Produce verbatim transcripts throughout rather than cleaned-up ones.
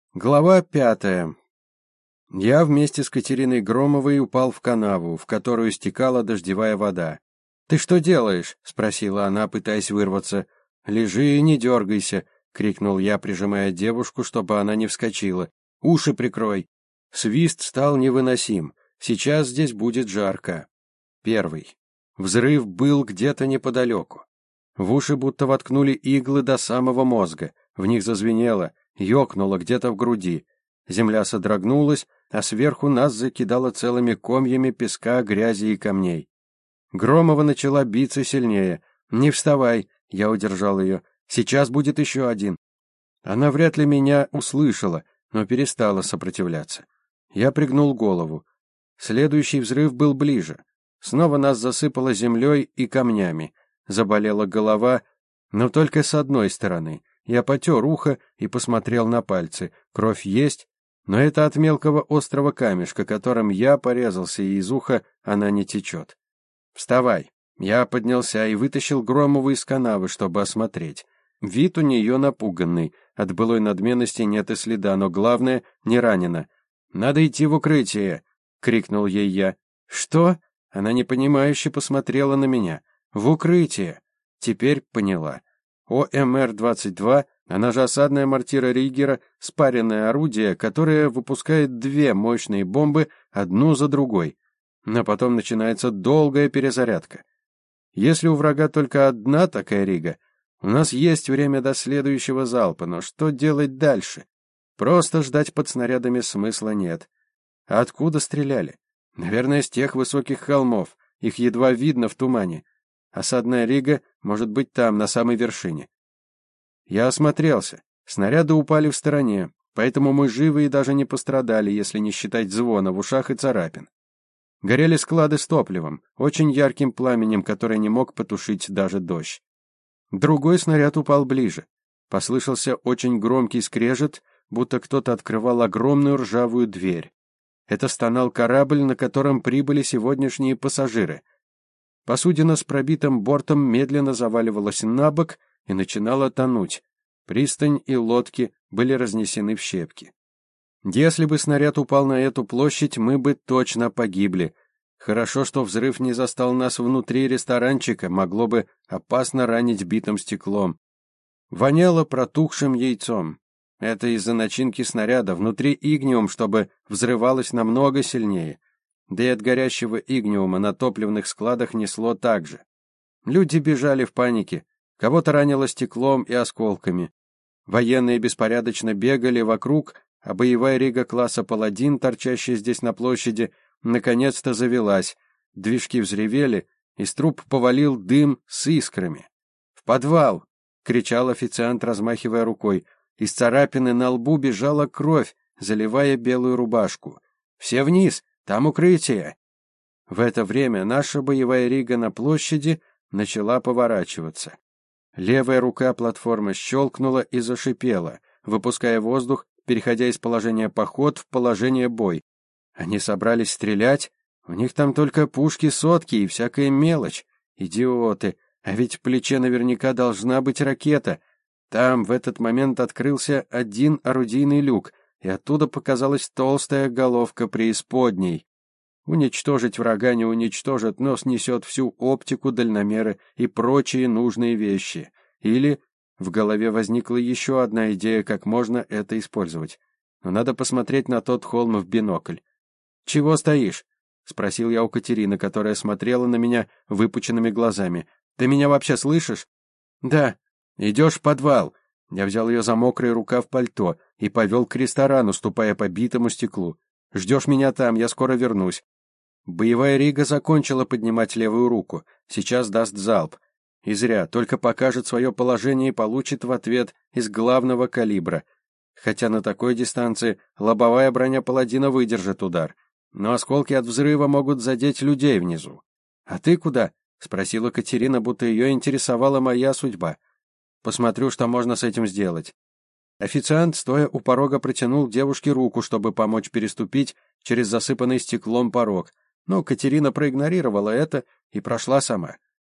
Глава пятая. Я вместе с Катериной Громовой упал в канаву, в которую стекала дождевая вода. «Ты что делаешь?» — спросила она, пытаясь вырваться. «Лежи и не дергайся», — крикнул я, прижимая девушку, чтобы она не вскочила. «Уши прикрой». Свист стал невыносим. Сейчас здесь будет жарко. Первый. Взрыв был где-то неподалеку. В уши будто воткнули иглы до самого мозга. В них зазвенело, ёкнуло где-то в груди. Земля содрогнулась, а сверху нас закидало целыми комьями песка, грязи и камней. Громова начала биться сильнее. «Не вставай!» — я удержал ее. «Сейчас будет еще один». Она вряд ли меня услышала, но перестала сопротивляться. Я пригнул голову. Следующий взрыв был ближе. Снова нас засыпало землей и камнями. Заболела голова, но только с одной стороны. Я потер ухо и посмотрел на пальцы. Кровь есть, но это от мелкого острого камешка, которым я порезался, и из уха она не течет. «Вставай!» Я поднялся и вытащил Громову из канавы, чтобы осмотреть. Вид у нее напуганный, от былой надменности нет и следа, но главное, не ранена. «Надо идти в укрытие!» — крикнул ей я. «Что?» — она непонимающе посмотрела на меня. «В укрытие!» Теперь поняла. О Эм Эр двадцать два, она же осадная мортира Риггера, спаренное орудие, которое выпускает две мощные бомбы одну за другой. Но потом начинается долгая перезарядка. Если у врага только одна такая Рига, у нас есть время до следующего залпа, но что делать дальше? Просто ждать под снарядами смысла нет. А откуда стреляли? Наверное, с тех высоких холмов, их едва видно в тумане. Осадная Рига может быть там, на самой вершине. Я осмотрелся. Снаряды упали в стороне, поэтому мы живы и даже не пострадали, если не считать звона в ушах и царапин. Горели склады с топливом, очень ярким пламенем, которое не мог потушить даже дождь. Другой снаряд упал ближе. Послышался очень громкий скрежет, будто кто-то открывал огромную ржавую дверь. Это стонал корабль, на котором прибыли сегодняшние пассажиры. Посудина с пробитым бортом медленно заваливалась на бок и начинала тонуть. Пристань и лодки были разнесены в щепки. Если бы снаряд упал на эту площадь, мы бы точно погибли. Хорошо, что взрыв не застал нас внутри ресторанчика, могло бы опасно ранить битым стеклом. Воняло протухшим яйцом. Это из-за начинки снаряда, внутри игниум, чтобы взрывалось намного сильнее. Да и от горящего игниума на топливных складах несло так же. Люди бежали в панике, кого-то ранило стеклом и осколками. Военные беспорядочно бегали вокруг, а боевая Рига класса «Паладин», торчащая здесь на площади, наконец-то завелась. Движки взревели, из труб повалил дым с искрами. «В подвал!» — кричал официант, размахивая рукой. Из царапины на лбу бежала кровь, заливая белую рубашку. «Все вниз! Там укрытие!» В это время наша боевая Рига на площади начала поворачиваться. Левая рука платформы щелкнула и зашипела, выпуская воздух, переходя из положения поход в положение бой. Они собрались стрелять? У них там только пушки сотки и всякая мелочь. Идиоты! А ведь в плече наверняка должна быть ракета. Там в этот момент открылся один орудийный люк, и оттуда показалась толстая головка преисподней. Уничтожить врага не уничтожит, но снесет всю оптику, дальномеры и прочие нужные вещи. Или в голове возникла еще одна идея, как можно это использовать. Но надо посмотреть на тот холм в бинокль. «Чего стоишь?» — спросил я у Катерины, которая смотрела на меня выпученными глазами. «Ты меня вообще слышишь?» «Да». «Идешь в подвал». Я взял ее за мокрый рукав пальто и повел к ресторану, ступая по битому стеклу. «Ждешь меня там, я скоро вернусь». Боевая Рига закончила поднимать левую руку. Сейчас даст залп. И зря, только покажет свое положение и получит в ответ из главного калибра. Хотя на такой дистанции лобовая броня паладина выдержит удар. Но осколки от взрыва могут задеть людей внизу. «А ты куда?» — спросила Катерина, будто ее интересовала моя судьба. «Посмотрю, что можно с этим сделать». Официант, стоя у порога, протянул девушке руку, чтобы помочь переступить через засыпанный стеклом порог. Но Катерина проигнорировала это и прошла сама.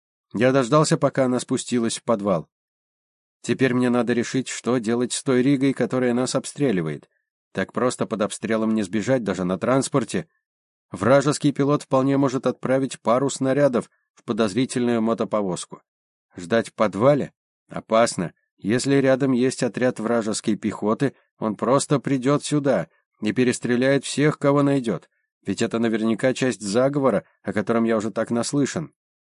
Я дождался, пока она спустилась в подвал. Теперь мне надо решить, что делать с той Ригой, которая нас обстреливает. Так просто под обстрелом не сбежать даже на транспорте. Вражеский пилот вполне может отправить пару снарядов в подозрительную мотоповозку. Ждать в подвале? Опасно. Если рядом есть отряд вражеской пехоты, он просто придет сюда и перестреляет всех, кого найдет. Ведь это наверняка часть заговора, о котором я уже так наслышан.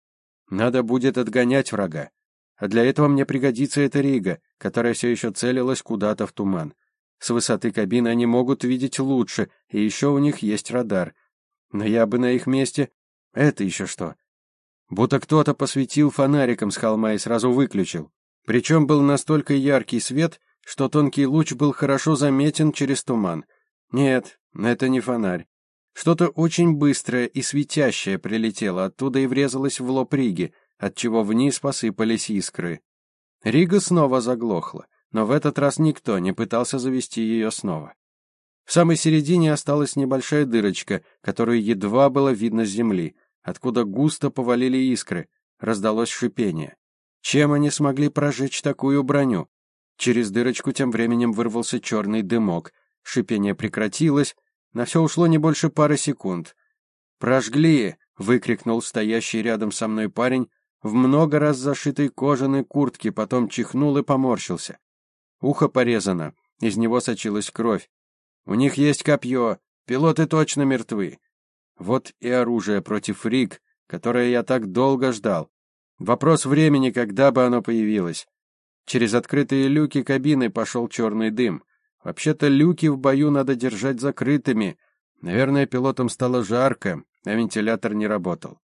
Надо будет отгонять врага. А для этого мне пригодится эта Рига, которая все еще целилась куда-то в туман. С высоты кабины они могут видеть лучше, и еще у них есть радар. Но я бы на их месте... Это еще что? Будто кто-то посветил фонариком с холма и сразу выключил. Причем был настолько яркий свет, что тонкий луч был хорошо заметен через туман. Нет, это не фонарь. Что-то очень быстрое и светящее прилетело оттуда и врезалось в лоб Риги, отчего вниз посыпались искры. Рига снова заглохла, но в этот раз никто не пытался завести ее снова. В самой середине осталась небольшая дырочка, которую едва было видно с земли, откуда густо повалили искры, раздалось шипение. Чем они смогли прожечь такую броню? Через дырочку тем временем вырвался черный дымок, шипение прекратилось, на все ушло не больше пары секунд. «Прожгли!» — выкрикнул стоящий рядом со мной парень в много раз зашитой кожаной куртке, потом чихнул и поморщился. Ухо порезано, из него сочилась кровь. У них есть копье, пилоты точно мертвы. Вот и оружие против Риг, которое я так долго ждал. Вопрос времени, когда бы оно появилось. Через открытые люки кабины пошел черный дым. Вообще-то люки в бою надо держать закрытыми. Наверное, пилотам стало жарко, а вентилятор не работал.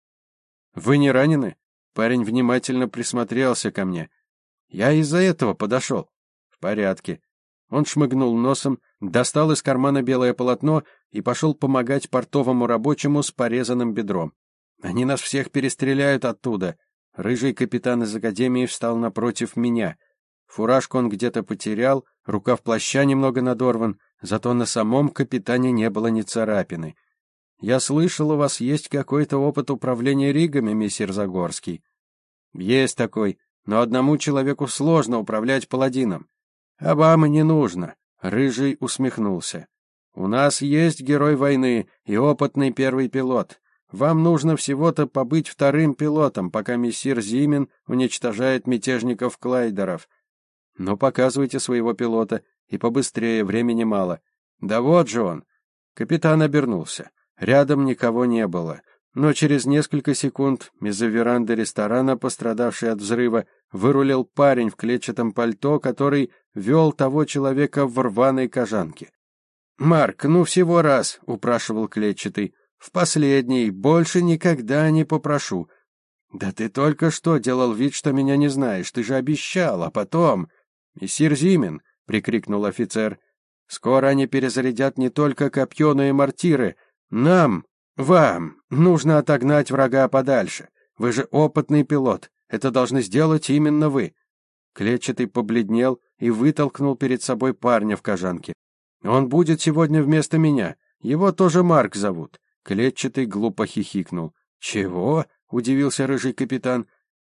«Вы не ранены?» Парень внимательно присмотрелся ко мне. «Я из-за этого подошел». «В порядке». Он шмыгнул носом, достал из кармана белое полотно и пошел помогать портовому рабочему с порезанным бедром. «Они нас всех перестреляют оттуда». Рыжий капитан из академии встал напротив меня. Фуражку он где-то потерял, рукав плаща немного надорван, зато на самом капитане не было ни царапины. «Я слышал, у вас есть какой-то опыт управления ригами, мессир Загорский». «Есть такой, но одному человеку сложно управлять паладином». «А вам и не нужно», — Рыжий усмехнулся. «У нас есть герой войны и опытный первый пилот. Вам нужно всего-то побыть вторым пилотом, пока мессир Зимин уничтожает мятежников-клайдеров. Но показывайте своего пилота, и побыстрее, времени мало. Да вот же он». Капитан обернулся. Рядом никого не было, но через несколько секунд из-за веранды ресторана, пострадавшей от взрыва, вырулил парень в клетчатом пальто, который вел того человека в рваной кожанке. «Марк, ну всего раз», — упрашивал клетчатый. «В последний, больше никогда не попрошу». «Да ты только что делал вид, что меня не знаешь, ты же обещал, а потом...» «Мессир Зимин», — прикрикнул офицер, — «скоро они перезарядят не только копье, но и мортиры. Нам, вам, нужно отогнать врага подальше. Вы же опытный пилот, это должны сделать именно вы». Клетчатый побледнел и вытолкнул перед собой парня в кожанке. «Он будет сегодня вместо меня, его тоже Марк зовут». Клетчатый глупо хихикнул. «Чего?» — удивился рыжий капитан.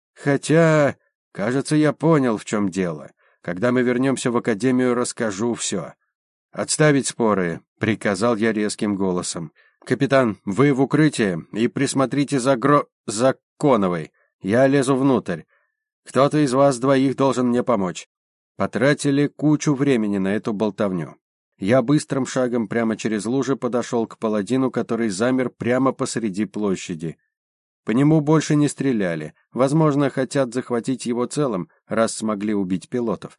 «Хотя, кажется, я понял, в чем дело. Когда мы вернемся в академию, расскажу все». «Отставить споры», — приказал я резким голосом. «Капитан, вы в укрытие и присмотрите за Гро... за Коновой. Я лезу внутрь. Кто-то из вас двоих должен мне помочь». Потратили кучу времени на эту болтовню. Я быстрым шагом прямо через лужи подошел к паладину, который замер прямо посреди площади. По нему больше не стреляли. Возможно, хотят захватить его целым, раз смогли убить пилотов.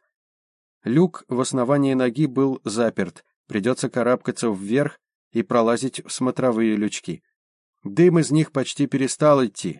Люк в основании ноги был заперт. Придется карабкаться вверх и пролазить в смотровые лючки. Дым из них почти перестал идти.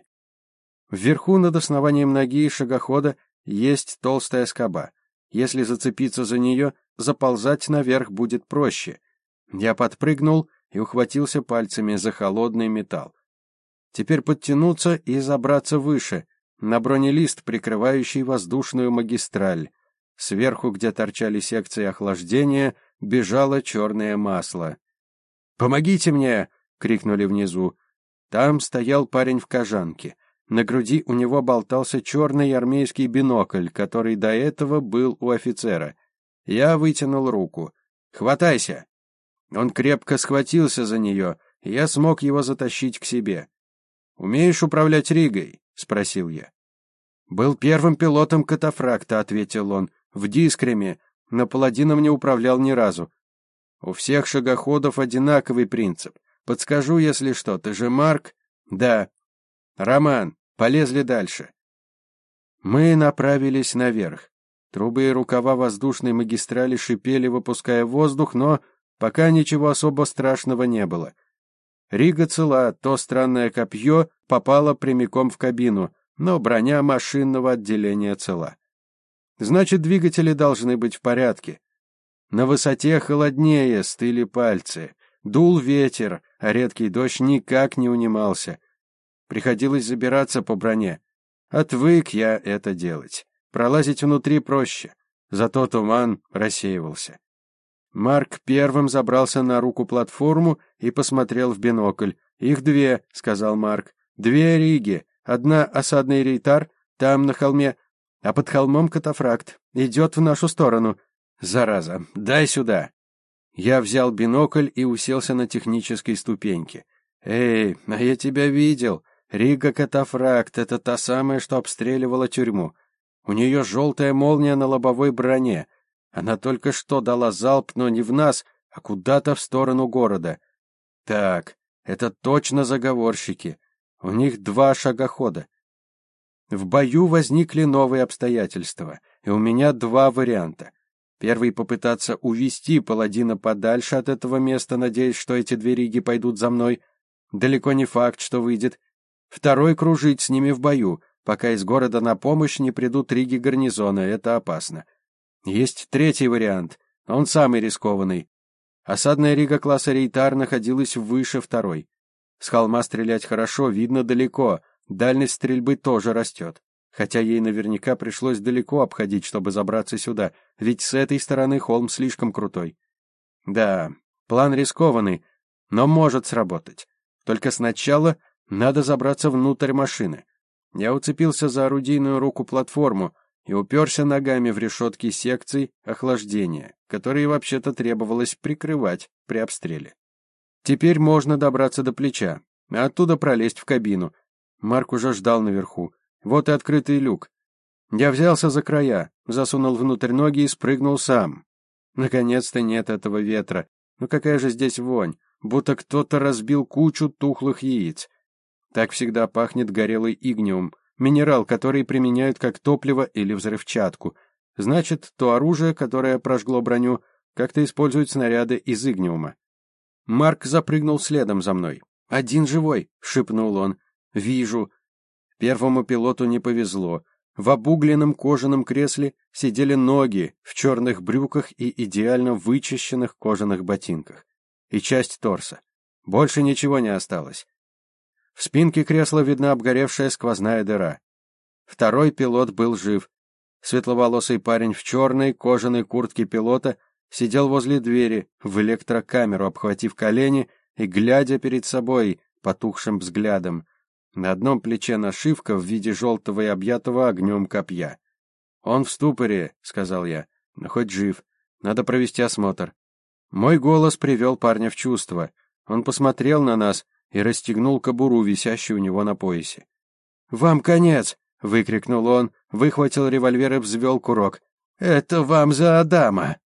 Вверху над основанием ноги шагохода есть толстая скоба. Если зацепиться за нее, заползать наверх будет проще. Я подпрыгнул и ухватился пальцами за холодный металл. Теперь подтянуться и забраться выше, на бронелист, прикрывающий воздушную магистраль. Сверху, где торчали секции охлаждения, бежало черное масло. «Помогите мне!» — крикнули внизу. Там стоял парень в кожанке. На груди у него болтался черный армейский бинокль, который до этого был у офицера. Я вытянул руку. «Хватайся!» Он крепко схватился за нее, и я смог его затащить к себе. «Умеешь управлять Ригой?» — спросил я. «Был первым пилотом катафракта», — ответил он. «В Дискреме, но паладином не управлял ни разу. У всех шагоходов одинаковый принцип. Подскажу, если что. Ты же Марк?» «Да». «Роман, полезли дальше». Мы направились наверх. Трубы и рукава воздушной магистрали шипели, выпуская воздух, но пока ничего особо страшного не было. Рига цела, то странное копье попало прямиком в кабину, но броня машинного отделения цела. Значит, двигатели должны быть в порядке. На высоте холоднее стыли пальцы. Дул ветер, а редкий дождь никак не унимался. Приходилось забираться по броне. Отвык я это делать. Пролазить внутри проще. Зато туман рассеивался. Марк первым забрался на руку-платформу и посмотрел в бинокль. «Их две», — сказал Марк. «Две Риги. Одна осадный рейтар, там на холме, а под холмом катафракт. Идет в нашу сторону. Зараза, дай сюда». Я взял бинокль и уселся на технической ступеньке. «Эй, а я тебя видел. Рига катафракт — это та самая, что обстреливала тюрьму. У нее желтая молния на лобовой броне. Она только что дала залп, но не в нас, а куда-то в сторону города. Так, это точно заговорщики. У них два шагохода. В бою возникли новые обстоятельства, и у меня два варианта. Первый — попытаться увести паладина подальше от этого места, надеясь, что эти две риги пойдут за мной. Далеко не факт, что выйдет. Второй — кружить с ними в бою, пока из города на помощь не придут риги гарнизона, это опасно. Есть третий вариант, он самый рискованный. Осадная рига класса Рейтар находилась выше второй. С холма стрелять хорошо, видно далеко, дальность стрельбы тоже растет. Хотя ей наверняка пришлось далеко обходить, чтобы забраться сюда, ведь с этой стороны холм слишком крутой. Да, план рискованный, но может сработать. Только сначала надо забраться внутрь машины. Я уцепился за орудийную руку-платформу и уперся ногами в решетки секций охлаждения, которые вообще-то требовалось прикрывать при обстреле. Теперь можно добраться до плеча, а оттуда пролезть в кабину. Марк уже ждал наверху. Вот и открытый люк. Я взялся за края, засунул внутрь ноги и спрыгнул сам. Наконец-то нет этого ветра. Ну какая же здесь вонь, будто кто-то разбил кучу тухлых яиц. Так всегда пахнет горелый игниум, минерал, который применяют как топливо или взрывчатку. Значит, то оружие, которое прожгло броню, как-то использует снаряды из игниума. Марк запрыгнул следом за мной. «Один живой», — шепнул он. «Вижу». Первому пилоту не повезло. В обугленном кожаном кресле сидели ноги в черных брюках и идеально вычищенных кожаных ботинках. И часть торса. Больше ничего не осталось. В спинке кресла видна обгоревшая сквозная дыра. Второй пилот был жив. Светловолосый парень в черной кожаной куртке пилота сидел возле двери в электрокамеру, обхватив колени и глядя перед собой потухшим взглядом. На одном плече нашивка в виде желтого и объятого огнем копья. «Он в ступоре», — сказал я, — «но хоть жив. Надо провести осмотр». Мой голос привел парня в чувство. Он посмотрел на нас и расстегнул кобуру, висящую у него на поясе. «Вам конец!» — выкрикнул он, выхватил револьвер и взвел курок. «Это вам за Адама!»